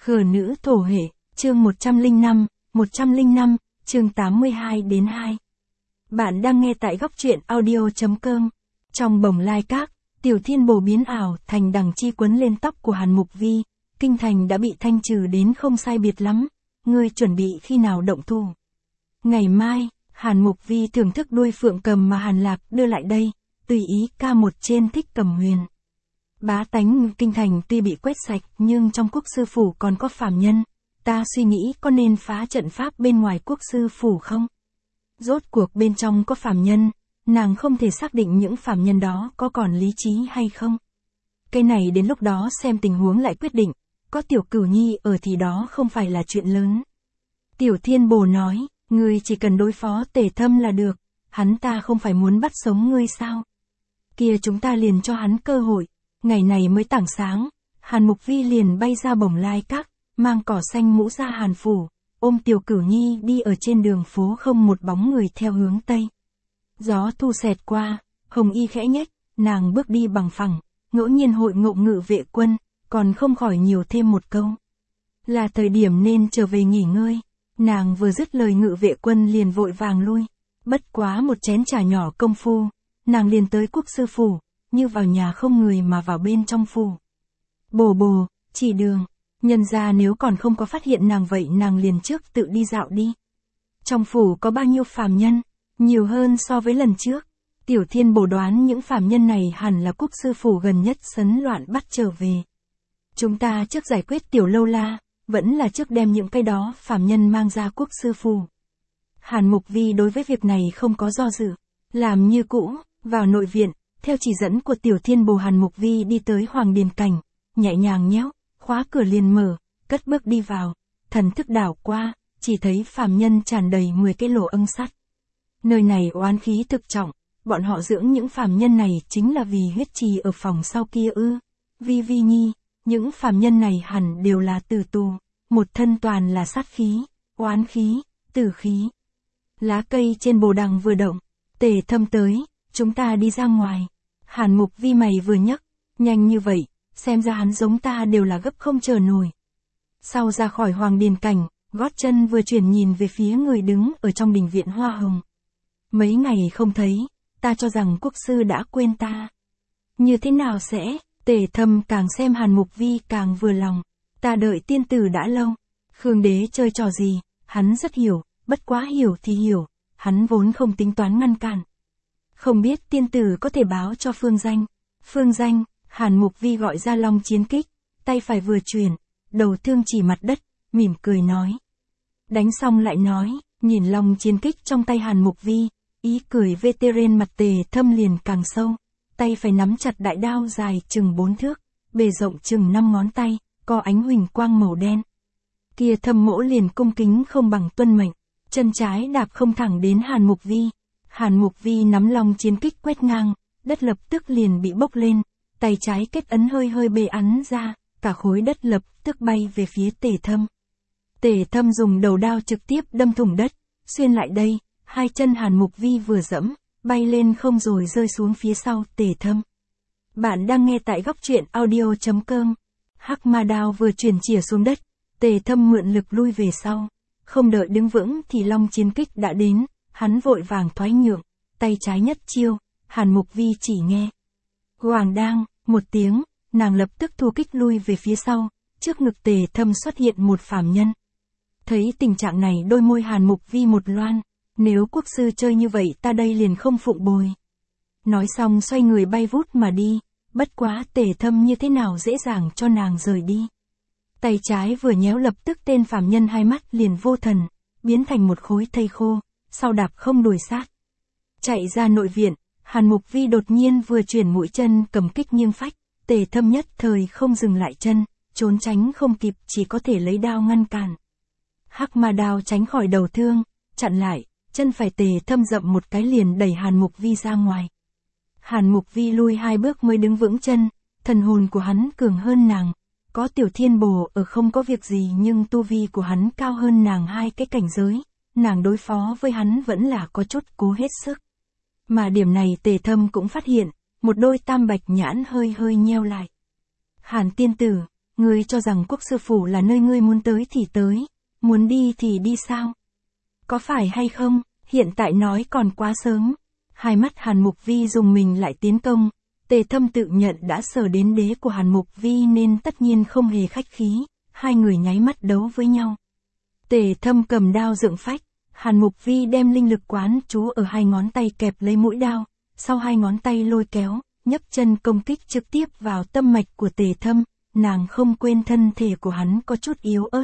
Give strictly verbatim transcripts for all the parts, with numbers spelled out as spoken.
Khờ nữ thổ hệ, chương một trăm lẻ năm, một trăm lẻ năm, chương tám mươi hai đến hai. Bạn đang nghe tại góc truyện audio.com. Trong bồng lai các, Tiểu Thiên Bồ biến ảo thành đằng chi quấn lên tóc của Hàn Mục Vi, kinh thành đã bị thanh trừ đến không sai biệt lắm, ngươi chuẩn bị khi nào động thủ? Ngày mai, Hàn Mục Vi thưởng thức đuôi phượng cầm mà Hàn Lạc đưa lại đây, tùy ý ca một trên Thích Cầm Huyền. Bá tánh kinh thành tuy bị quét sạch nhưng trong quốc sư phủ còn có phàm nhân, ta suy nghĩ có nên phá trận pháp bên ngoài quốc sư phủ không? Rốt cuộc bên trong có phàm nhân, nàng không thể xác định những phàm nhân đó có còn lý trí hay không. Cái này đến lúc đó xem tình huống lại quyết định, có Tiểu Cửu Nhi ở thì đó không phải là chuyện lớn. Tiểu Thiên Bồ nói, ngươi chỉ cần đối phó Tề Thâm là được, hắn ta không phải muốn bắt sống ngươi sao? Kia chúng ta liền cho hắn cơ hội. Ngày này mới tảng sáng, Hàn Mục Vi liền bay ra bồng lai các, mang cỏ xanh mũ ra Hàn phủ, ôm Tiểu Cửu Nhi đi ở trên đường phố không một bóng người theo hướng Tây. Gió thu xẹt qua, Hồng Y khẽ nhếch, nàng bước đi bằng phẳng, ngẫu nhiên hội ngộ ngự vệ quân, còn không khỏi nhiều thêm một câu. Là thời điểm nên trở về nghỉ ngơi, nàng vừa dứt lời ngự vệ quân liền vội vàng lui, bất quá một chén trà nhỏ công phu, nàng liền tới quốc sư phủ. Như vào nhà không người mà vào bên trong phủ. Bồ bồ, chỉ đường, nhân ra nếu còn không có phát hiện nàng vậy nàng liền trước tự đi dạo đi. Trong phủ có bao nhiêu phàm nhân, nhiều hơn so với lần trước. Tiểu Thiên Bồ đoán những phàm nhân này hẳn là quốc sư phủ gần nhất sấn loạn bắt trở về. Chúng ta trước giải quyết Tiểu Lâu La, vẫn là trước đem những cái đó phàm nhân mang ra quốc sư phủ. Hàn Mục Vi đối với việc này không có do dự, làm như cũ, vào nội viện. Theo chỉ dẫn của Tiểu Thiên Bồ, Hàn Mục Vi đi tới Hoàng Điền Cảnh, nhẹ nhàng nhéo, khóa cửa liền mở, cất bước đi vào, thần thức đảo qua, chỉ thấy phàm nhân tràn đầy mười cái lỗ âng sắt. Nơi này oán khí thực trọng, bọn họ dưỡng những phàm nhân này chính là vì huyết trì ở phòng sau kia ư? Vi Vi Nhi, những phàm nhân này hẳn đều là tử tù, một thân toàn là sát khí, oán khí, tử khí. Lá cây trên bồ đằng vừa động, Tề Thâm tới. Chúng ta đi ra ngoài. Hàn Mục Vi mày vừa nhấc, nhanh như vậy, xem ra hắn giống ta đều là gấp không chờ nổi. Sau ra khỏi Hoàng Điền Cảnh, gót chân vừa chuyển nhìn về phía người đứng ở trong đình viện hoa hồng. Mấy ngày không thấy, ta cho rằng quốc sư đã quên ta. Như thế nào sẽ? Tề Thâm càng xem Hàn Mục Vi càng vừa lòng. Ta đợi tiên tử đã lâu. Khương đế chơi trò gì, hắn rất hiểu, bất quá hiểu thì hiểu, hắn vốn không tính toán ngăn cản. Không biết tiên tử có thể báo cho Phương Danh. Phương Danh, Hàn Mục Vi gọi ra Long Chiến Kích, tay phải vừa chuyển, đầu thương chỉ mặt đất, mỉm cười nói. Đánh xong lại nói, nhìn Long Chiến Kích trong tay Hàn Mục Vi, ý cười vê tê rên mặt Tề Thâm liền càng sâu, tay phải nắm chặt đại đao dài chừng bốn thước, bề rộng chừng năm ngón tay, có ánh huỳnh quang màu đen. Kia Thâm mỗ liền cung kính không bằng tuân mệnh, chân trái đạp không thẳng đến Hàn Mục Vi. Hàn Mục Vi nắm Long Chiến Kích quét ngang, đất lập tức liền bị bốc lên, tay trái kết ấn hơi hơi bê ắn ra, cả khối đất lập tức bay về phía Tề Thâm. Tề Thâm dùng đầu đao trực tiếp đâm thủng đất, xuyên lại đây, hai chân Hàn Mục Vi vừa dẫm, bay lên không rồi rơi xuống phía sau Tề Thâm. Bạn đang nghe tại góc truyện audio.com. Hắc ma đao vừa chuyển chìa xuống đất, Tề Thâm mượn lực lui về sau, không đợi đứng vững thì Long Chiến Kích đã đến. Hắn vội vàng thoái nhượng, tay trái nhất chiêu, Hàn Mục Vi chỉ nghe. Hoàng đang, một tiếng, nàng lập tức thu kích lui về phía sau, trước ngực Tề Thâm xuất hiện một phàm nhân. Thấy tình trạng này đôi môi Hàn Mục Vi một loan, nếu quốc sư chơi như vậy ta đây liền không phụng bồi. Nói xong xoay người bay vút mà đi, bất quá Tề Thâm như thế nào dễ dàng cho nàng rời đi. Tay trái vừa nhéo lập tức tên phàm nhân hai mắt liền vô thần, biến thành một khối thây khô. Sau đạp không đuổi sát. Chạy ra nội viện, Hàn Mục Vi đột nhiên vừa chuyển mũi chân cầm kích nghiêng phách, Tề Thâm nhất thời không dừng lại chân, trốn tránh không kịp chỉ có thể lấy đao ngăn cản. Hắc ma đao tránh khỏi đầu thương, chặn lại, chân phải Tề Thâm dậm một cái liền đẩy Hàn Mục Vi ra ngoài. Hàn Mục Vi lui hai bước mới đứng vững chân, thần hồn của hắn cường hơn nàng, có Tiểu Thiên Bồ ở không có việc gì nhưng tu vi của hắn cao hơn nàng hai cái cảnh giới. Nàng đối phó với hắn vẫn là có chút cố hết sức. Mà điểm này Tề Thâm cũng phát hiện, một đôi tam bạch nhãn hơi hơi nheo lại. Hàn tiên tử, ngươi cho rằng Quốc sư phủ là nơi ngươi muốn tới thì tới, muốn đi thì đi sao? Có phải hay không, hiện tại nói còn quá sớm. Hai mắt Hàn Mục Vi dùng mình lại tiến công, Tề Thâm tự nhận đã sờ đến đế của Hàn Mục Vi nên tất nhiên không hề khách khí, hai người nháy mắt đấu với nhau. Tề Thâm cầm đao dựng phách, Hàn Mục Vi đem linh lực quán chú ở hai ngón tay kẹp lấy mũi đao, sau hai ngón tay lôi kéo, nhấc chân công kích trực tiếp vào tâm mạch của Tề Thâm, nàng không quên thân thể của hắn có chút yếu ớt.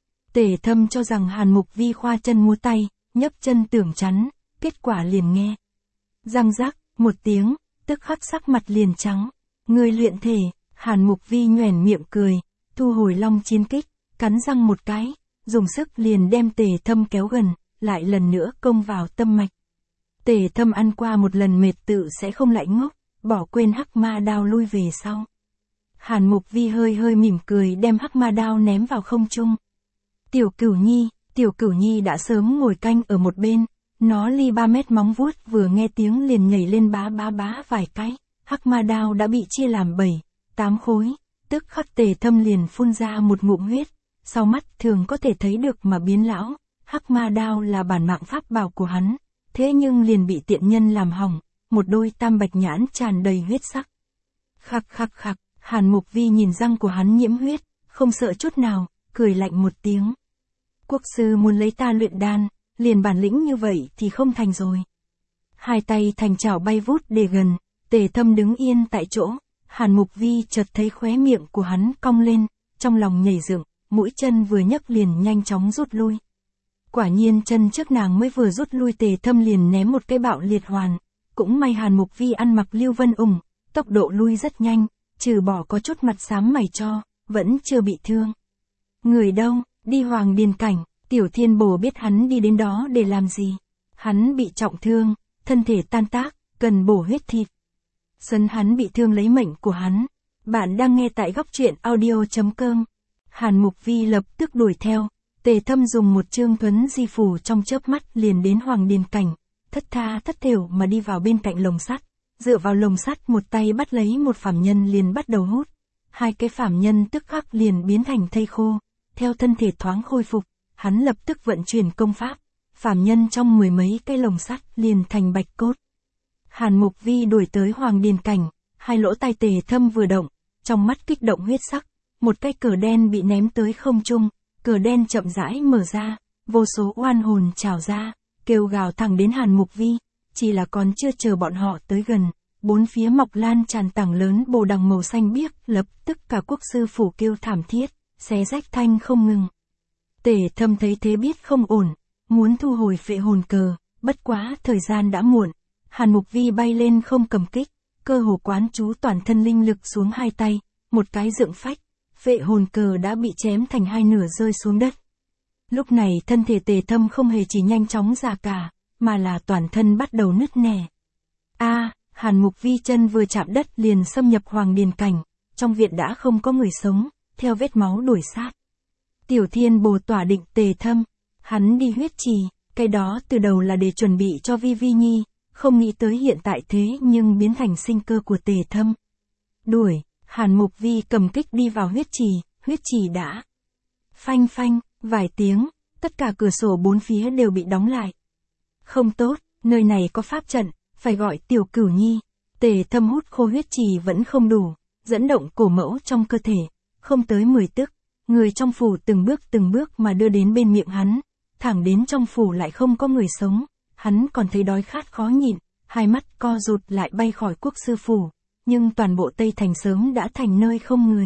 Tề Thâm cho rằng Hàn Mục Vi khoa chân múa tay, nhấc chân tưởng chắn, kết quả liền nghe. Răng rắc, một tiếng, tức khắc sắc mặt liền trắng. Người luyện thể, Hàn Mục Vi nhoẻn miệng cười, thu hồi long chiến kích, cắn răng một cái, dùng sức liền đem Tề Thâm kéo gần, lại lần nữa công vào tâm mạch. Tề Thâm ăn qua một lần mệt tự sẽ không lại ngốc, bỏ quên hắc ma đao lui về sau. Hàn Mục Vi hơi hơi mỉm cười đem hắc ma đao ném vào không trung. Tiểu Cửu Nhi, Tiểu Cửu Nhi đã sớm ngồi canh ở một bên, nó ly ba mét móng vuốt vừa nghe tiếng liền nhảy lên bá bá bá vài cái, hắc ma đao đã bị chia làm bảy, tám khối, tức khắc Tề Thâm liền phun ra một ngụm huyết, sau mắt thường có thể thấy được mà biến lão, hắc ma đao là bản mạng pháp bảo của hắn, thế nhưng liền bị tiện nhân làm hỏng, một đôi tam bạch nhãn tràn đầy huyết sắc. Khắc khắc khắc, Hàn Mục Vi nhìn răng của hắn nhiễm huyết, không sợ chút nào, cười lạnh một tiếng. Quốc sư muốn lấy ta luyện đan, liền bản lĩnh như vậy thì không thành rồi. Hai tay thành chảo bay vút để gần, Tề Thâm đứng yên tại chỗ, Hàn Mục Vi chợt thấy khóe miệng của hắn cong lên, trong lòng nhảy dựng, mũi chân vừa nhấc liền nhanh chóng rút lui. Quả nhiên chân trước nàng mới vừa rút lui Tề Thâm liền ném một cái bạo liệt hoàn, cũng may Hàn Mục Vi ăn mặc Lưu Vân ủng, tốc độ lui rất nhanh, trừ bỏ có chút mặt xám mày cho, vẫn chưa bị thương. Người đâu, đi Hoàng Điền Cảnh, Tiểu Thiên Bồ biết hắn đi đến đó để làm gì. Hắn bị trọng thương, thân thể tan tác, cần bổ huyết thịt. Sấn hắn bị thương lấy mệnh của hắn. Bạn đang nghe tại góc truyện audio chấm com. Hàn Mục Vi lập tức đuổi theo, Tề Thâm dùng một chương thuấn di phù trong chớp mắt liền đến Hoàng Điền Cảnh, thất tha thất thểu mà đi vào bên cạnh lồng sắt, dựa vào lồng sắt một tay bắt lấy một phàm nhân liền bắt đầu hút, hai cái phàm nhân tức khắc liền biến thành thây khô, theo thân thể thoáng khôi phục, hắn lập tức vận chuyển công pháp, phàm nhân trong mười mấy cái lồng sắt liền thành bạch cốt. Hàn Mục Vi đuổi tới Hoàng Điền Cảnh, hai lỗ tai Tề Thâm vừa động, trong mắt kích động huyết sắc, một cái cờ đen bị ném tới không trung, cờ đen chậm rãi mở ra, vô số oan hồn trào ra, kêu gào thẳng đến Hàn Mục Vi, chỉ là còn chưa chờ bọn họ tới gần, bốn phía mọc lan tràn tảng lớn bồ đằng màu xanh biếc, lập tức cả quốc sư phủ kêu thảm thiết, xé rách thanh không ngừng. Tề Thâm thấy thế biết không ổn, muốn thu hồi phệ hồn cờ, bất quá thời gian đã muộn, Hàn Mục Vi bay lên không cầm kích, cơ hồ quán chú toàn thân linh lực xuống hai tay, một cái dựng phách, phệ hồn cờ đã bị chém thành hai nửa rơi xuống đất. Lúc này thân thể Tề Thâm không hề chỉ nhanh chóng già cả, mà là toàn thân bắt đầu nứt nẻ. A, à, Hàn Mục Vi chân vừa chạm đất liền xâm nhập Hoàng Điền Cảnh, trong viện đã không có người sống, theo vết máu đuổi sát. Tiểu Thiên Bồ tỏa định Tề Thâm, hắn đi huyết trì, cái đó từ đầu là để chuẩn bị cho Vi Vi Nhi, không nghĩ tới hiện tại thế nhưng biến thành sinh cơ của Tề Thâm. Đuổi, Hàn Mục Vi cầm kích đi vào huyết trì, huyết trì đã. Phanh phanh, vài tiếng, tất cả cửa sổ bốn phía đều bị đóng lại. Không tốt, nơi này có pháp trận, phải gọi Tiểu Cửu Nhi. Tề Thâm hút khô huyết trì vẫn không đủ, dẫn động cổ mẫu trong cơ thể, không tới mười tức, người trong phủ từng bước từng bước mà đưa đến bên miệng hắn, thẳng đến trong phủ lại không có người sống, hắn còn thấy đói khát khó nhịn, hai mắt co rụt lại bay khỏi quốc sư phủ, nhưng toàn bộ Tây Thành sớm đã thành nơi không người.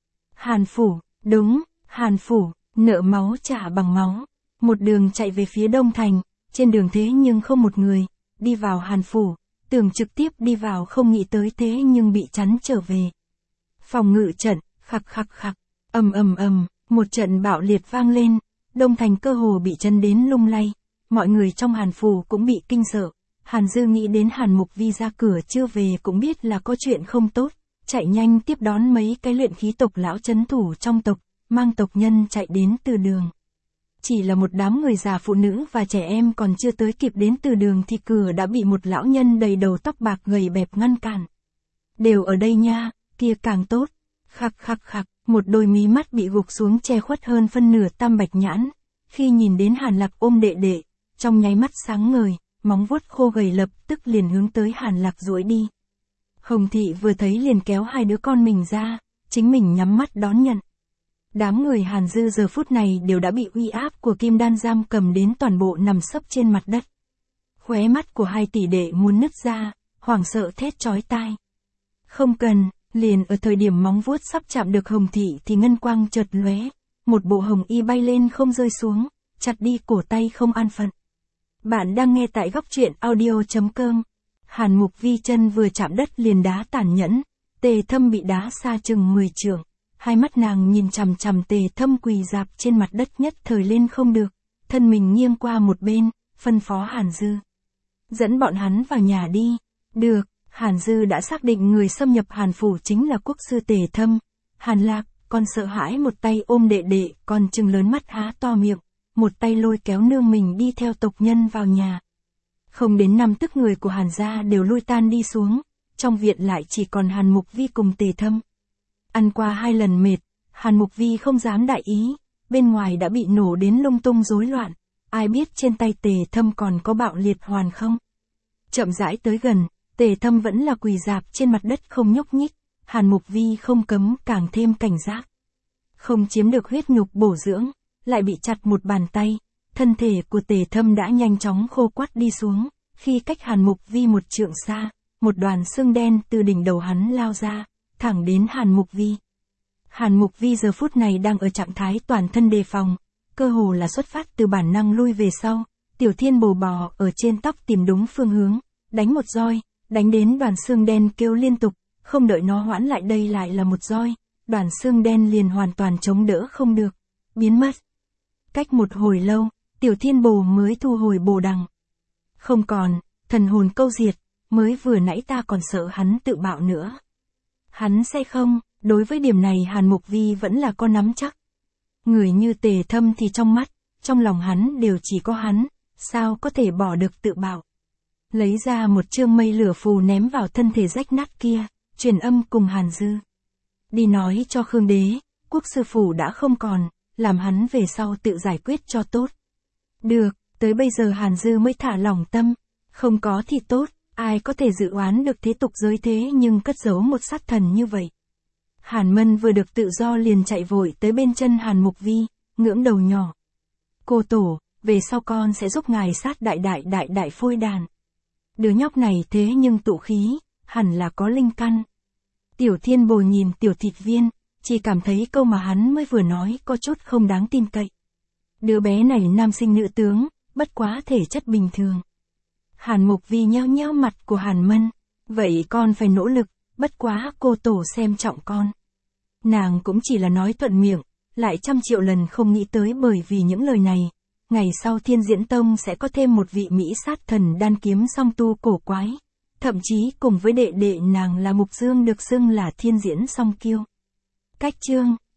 Hàn phủ, đúng, Hàn phủ, nợ máu trả bằng máu, một đường chạy về phía Đông Thành, trên đường thế nhưng không một người, đi vào Hàn phủ, tưởng trực tiếp đi vào không nghĩ tới thế nhưng bị chắn trở về. Phòng ngự trận, khặc khặc khặc, ầm ầm ầm, một trận bạo liệt vang lên, Đông Thành cơ hồ bị chấn đến lung lay, mọi người trong Hàn phủ cũng bị kinh sợ. Hàn Dư nghĩ đến Hàn Mục Vi ra cửa chưa về cũng biết là có chuyện không tốt, chạy nhanh tiếp đón mấy cái luyện khí tộc lão chấn thủ trong tộc, mang tộc nhân chạy đến từ đường. Chỉ là một đám người già phụ nữ và trẻ em còn chưa tới kịp đến từ đường thì cửa đã bị một lão nhân đầy đầu tóc bạc gầy bẹp ngăn cản. Đều ở đây nha, kia càng tốt. Khắc khắc khắc, Một đôi mí mắt bị gục xuống che khuất hơn phân nửa tam bạch nhãn. Khi nhìn đến Hàn Lạc ôm đệ đệ, trong nháy mắt sáng ngời, móng vuốt khô gầy lập tức liền hướng tới Hàn Lạc duỗi đi. Hồng Thị vừa thấy liền kéo hai đứa con mình ra, chính mình nhắm mắt đón nhận. Đám người Hàn Dư giờ phút này đều đã bị uy áp của kim đan giam cầm đến toàn bộ nằm sấp trên mặt đất. Khóe mắt của hai tỷ đệ muốn nứt ra, hoảng sợ thét chói tai. Không cần, liền ở thời điểm móng vuốt sắp chạm được Hồng Thị thì ngân quang chợt lóe, một bộ hồng y bay lên không rơi xuống, chặt đi cổ tay không an phận. Bạn đang nghe tại góc truyện audio chấm com. Hàn Mục Vi chân vừa chạm đất liền đá tàn nhẫn, Tề Thâm bị đá xa chừng mười trượng, hai mắt nàng nhìn chằm chằm Tề Thâm quỳ rạp trên mặt đất nhất thời lên không được, thân mình nghiêng qua một bên, phân phó Hàn Dư. Dẫn bọn hắn vào nhà đi. Được, Hàn Dư đã xác định người xâm nhập Hàn Phủ chính là quốc sư Tề Thâm. Hàn Lạc, con sợ hãi một tay ôm đệ đệ, còn trừng lớn mắt há to miệng, một tay lôi kéo nương mình đi theo tộc nhân vào nhà. Không đến năm tức người của Hàn gia đều lui tan đi xuống, trong viện lại chỉ còn Hàn Mục Vi cùng Tề Thâm. Ăn qua hai lần mệt, Hàn Mục Vi không dám đại ý, bên ngoài đã bị nổ đến lung tung rối loạn, ai biết trên tay Tề Thâm còn có bạo liệt hoàn không. Chậm rãi tới gần, Tề Thâm vẫn là quỳ rạp trên mặt đất không nhúc nhích, Hàn Mục Vi không cấm càng thêm cảnh giác. Không chiếm được huyết nhục bổ dưỡng, lại bị chặt một bàn tay, thân thể của Tề Thâm đã nhanh chóng khô quắt đi xuống, khi cách Hàn Mục Vi một trượng xa, một đoàn xương đen từ đỉnh đầu hắn lao ra, thẳng đến Hàn Mục Vi. Hàn Mục Vi giờ phút này đang ở trạng thái toàn thân đề phòng, cơ hồ là xuất phát từ bản năng lui về sau, Tiểu Thiên bồ bò ở trên tóc tìm đúng phương hướng, đánh một roi, đánh đến đoàn xương đen kêu liên tục, không đợi nó hoãn lại đây lại là một roi, đoàn xương đen liền hoàn toàn chống đỡ không được, biến mất. Cách một hồi lâu, Tiểu Thiên bồ mới thu hồi bồ đằng. Không còn, thần hồn câu diệt, mới vừa nãy ta còn sợ hắn tự bạo nữa. Hắn sẽ không, đối với điểm này Hàn Mục Vi vẫn là có nắm chắc. Người như Tề Thâm thì trong mắt, trong lòng hắn đều chỉ có hắn, sao có thể bỏ được tự bạo. Lấy ra một chương mây lửa phù ném vào thân thể rách nát kia, truyền âm cùng Hàn Dư. Đi nói cho Khương Đế, quốc sư phủ đã không còn, làm hắn về sau tự giải quyết cho tốt. Được, tới bây giờ Hàn Dư mới thả lỏng tâm, không có thì tốt, ai có thể dự oán được thế tục giới thế nhưng cất giấu một sát thần như vậy. Hàn Mân vừa được tự do liền chạy vội tới bên chân Hàn Mục Vi, ngưỡng đầu nhỏ. Cô tổ, về sau con sẽ giúp ngài sát đại đại đại đại phôi đàn. Đứa nhóc này thế nhưng tụ khí, hẳn là có linh căn. Tiểu Thiên bồ nhìn Tiểu Thịt Viên, chỉ cảm thấy câu mà hắn mới vừa nói có chút không đáng tin cậy. Đứa bé này nam sinh nữ tướng, bất quá thể chất bình thường. Hàn Mục Vi nheo nheo mặt của Hàn Mân, vậy con phải nỗ lực, bất quá cô tổ xem trọng con. Nàng cũng chỉ là nói thuận miệng, lại trăm triệu lần không nghĩ tới bởi vì những lời này, ngày sau Thiên Diễn Tông sẽ có thêm một vị Mỹ sát thần đan kiếm song tu cổ quái, thậm chí cùng với đệ đệ nàng là Mục Dương được xưng là Thiên Diễn Song Kiêu. Cách chương